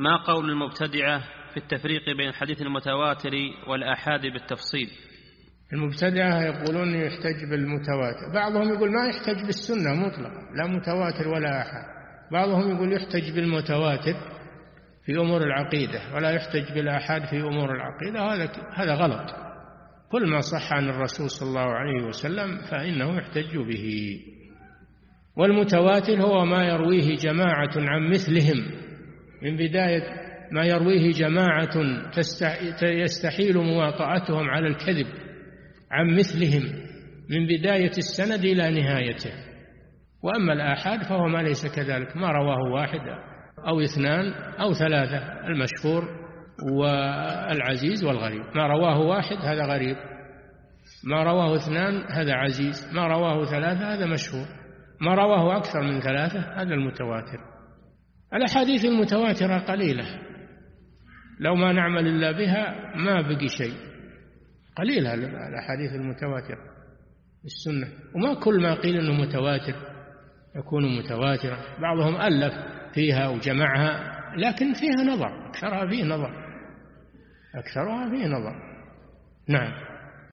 ما قول المبتدعة في التفريق بين الحديث المتواتر والآحاد بالتفصيل؟ المبتدعة يقولون يحتج بالمتواتر، بعضهم يقول ما يحتج بالسنة مطلقا، لا متواتر ولا آحاد، بعضهم يقول يحتج بالمتواتر في أمور العقيدة ولا يحتج بالآحاد في أمور العقيدة. هذا غلط. كل ما صح عن الرسول صلى الله عليه وسلم فإنه يحتج به. والمتواتر هو ما يرويه جماعة عن مثلهم، من بداية ما يرويه جماعة يستحيل مواطأتهم على الكذب عن مثلهم من بداية السند إلى نهايته. وأما الآحاد فهو ما ليس كذلك، ما رواه واحد أو اثنان أو ثلاثة، المشهور والعزيز والغريب. ما رواه واحد هذا غريب، ما رواه اثنان هذا عزيز، ما رواه ثلاثة هذا مشهور، ما رواه أكثر من ثلاثة هذا المتواتر. الأحاديث المتواترة قليلة، لو ما نعمل إلا بها ما بقي شيء، قليلة الأحاديث المتواترة السنة. وما كل ما قيل أنه متواتر يكون متواترا، بعضهم ألف فيها وجمعها، لكن فيها نظر، أكثرها فيه نظر. نعم.